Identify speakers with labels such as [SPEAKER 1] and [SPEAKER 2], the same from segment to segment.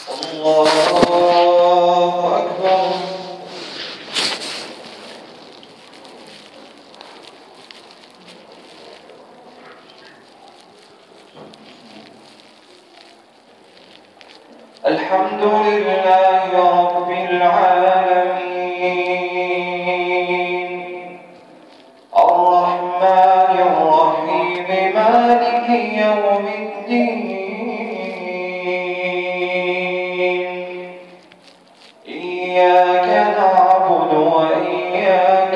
[SPEAKER 1] الحمد لله رب العالمين الرحمن الرحيم مالك يوم الدين إياك نعبد وإياك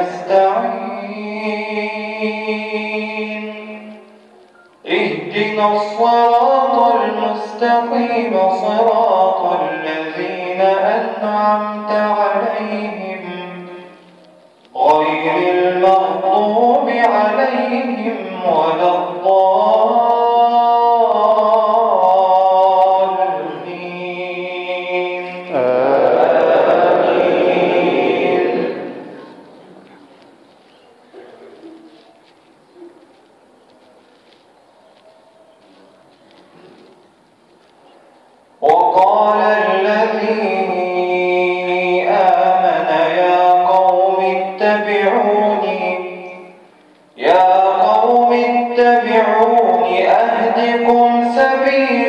[SPEAKER 1] نستعين اهدنا الصراط المستقيم صراط الذين أنعمت عليهم غير المغضوب عليهم ولا الضالين آمين. وقال الذي آمن يا قوم اتبعوني أهدكم سبيل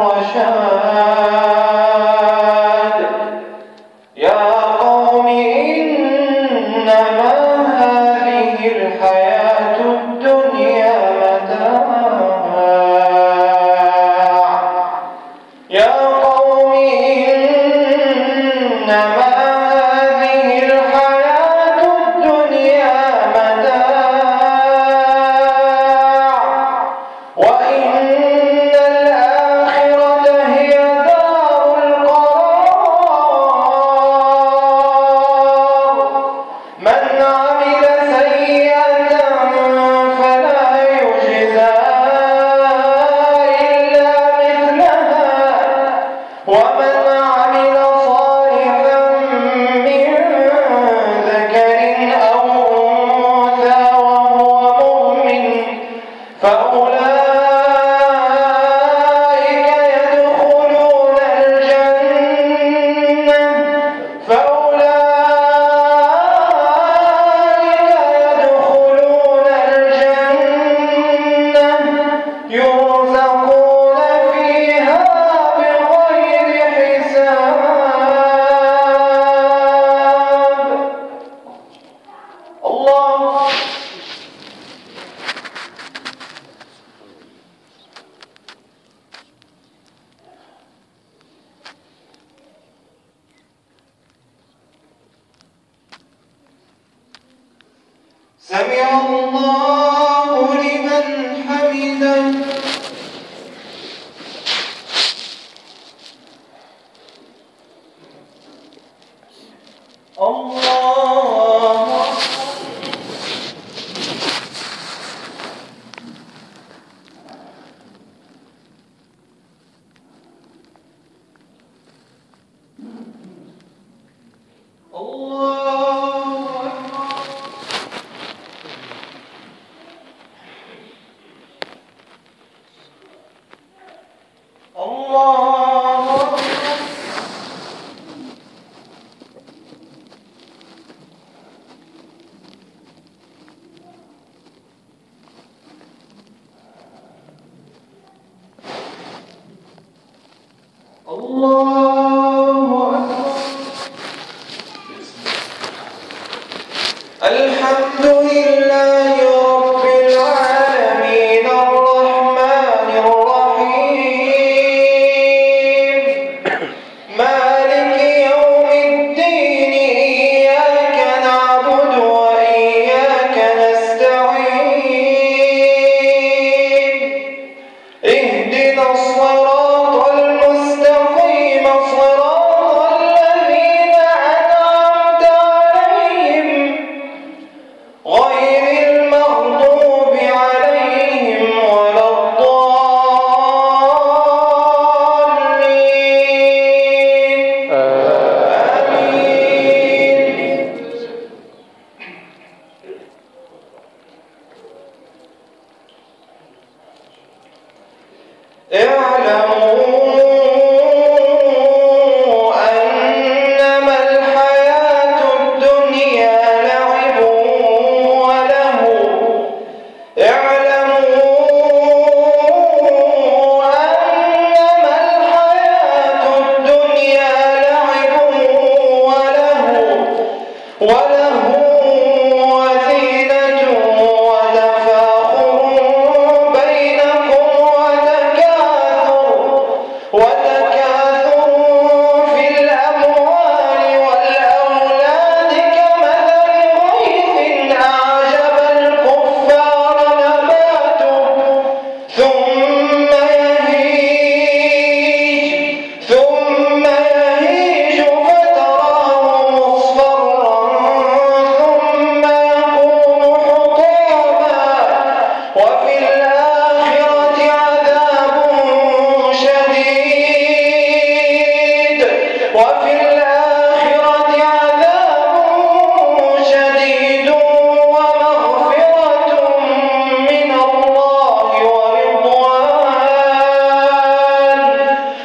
[SPEAKER 1] الرشاد يا قوم إنما هذه الحياة الدنيا متاع يا قوم إنما هذه الحياة الدنيا متاع وإن الآخرة هي دار القرار من عمل سيئة فلا يجزى إلا مثلها ومن عمل صالحا من ذكر أو أنثى وهو مؤمن فأولئك يدخلون الجنة يرزقون فيها بغير حساب الله سمع الله لمن حمده الله الحمد لله رب العالمين الرحمن الرحيم مالك يوم الدين إياك نعبد وإياك نستعين اهدنا الصراط المستقيم صراط الذين أنعمت عليهم غير المغضوب عليهم ولا الضالين آمين. اعلموا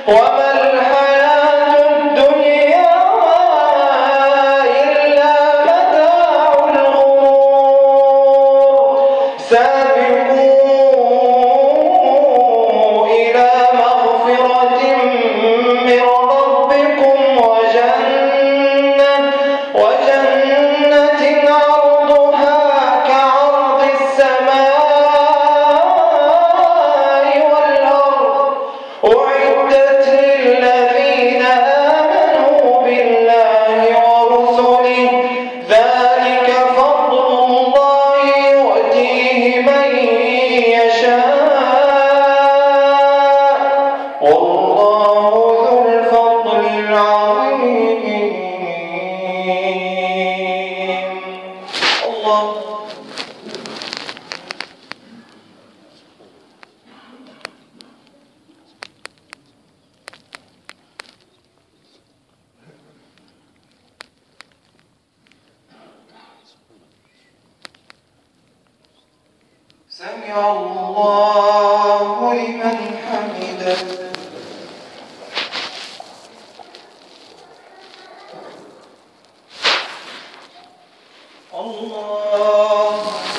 [SPEAKER 1] وما الحياة الدنيا إلا متاع الغرور سابقوا إلى مغفرة من ربكم وجنة عرضها كعرض السماء والأرض أعدت للذين آمنوا بالله ورسله ذلك فضل الله يؤتيه من يشاء والله ذو الفضل العظيم. الله سمع الله لمن حمده. الله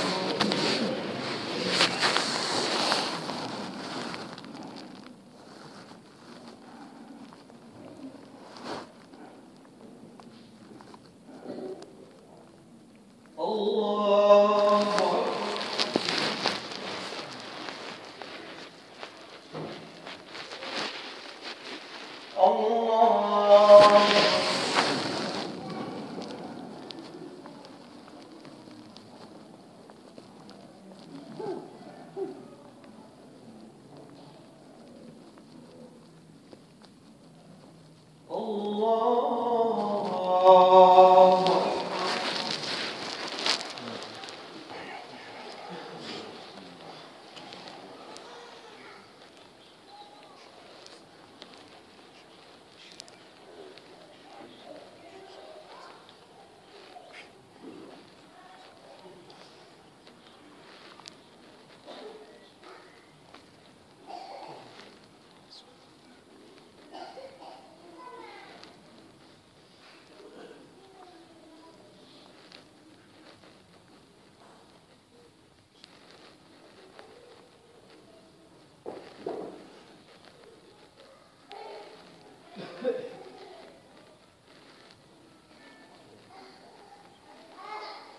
[SPEAKER 1] الله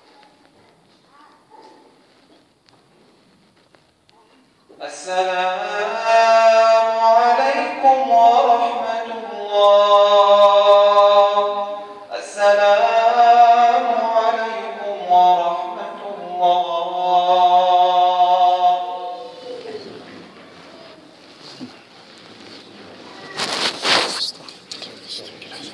[SPEAKER 1] السلام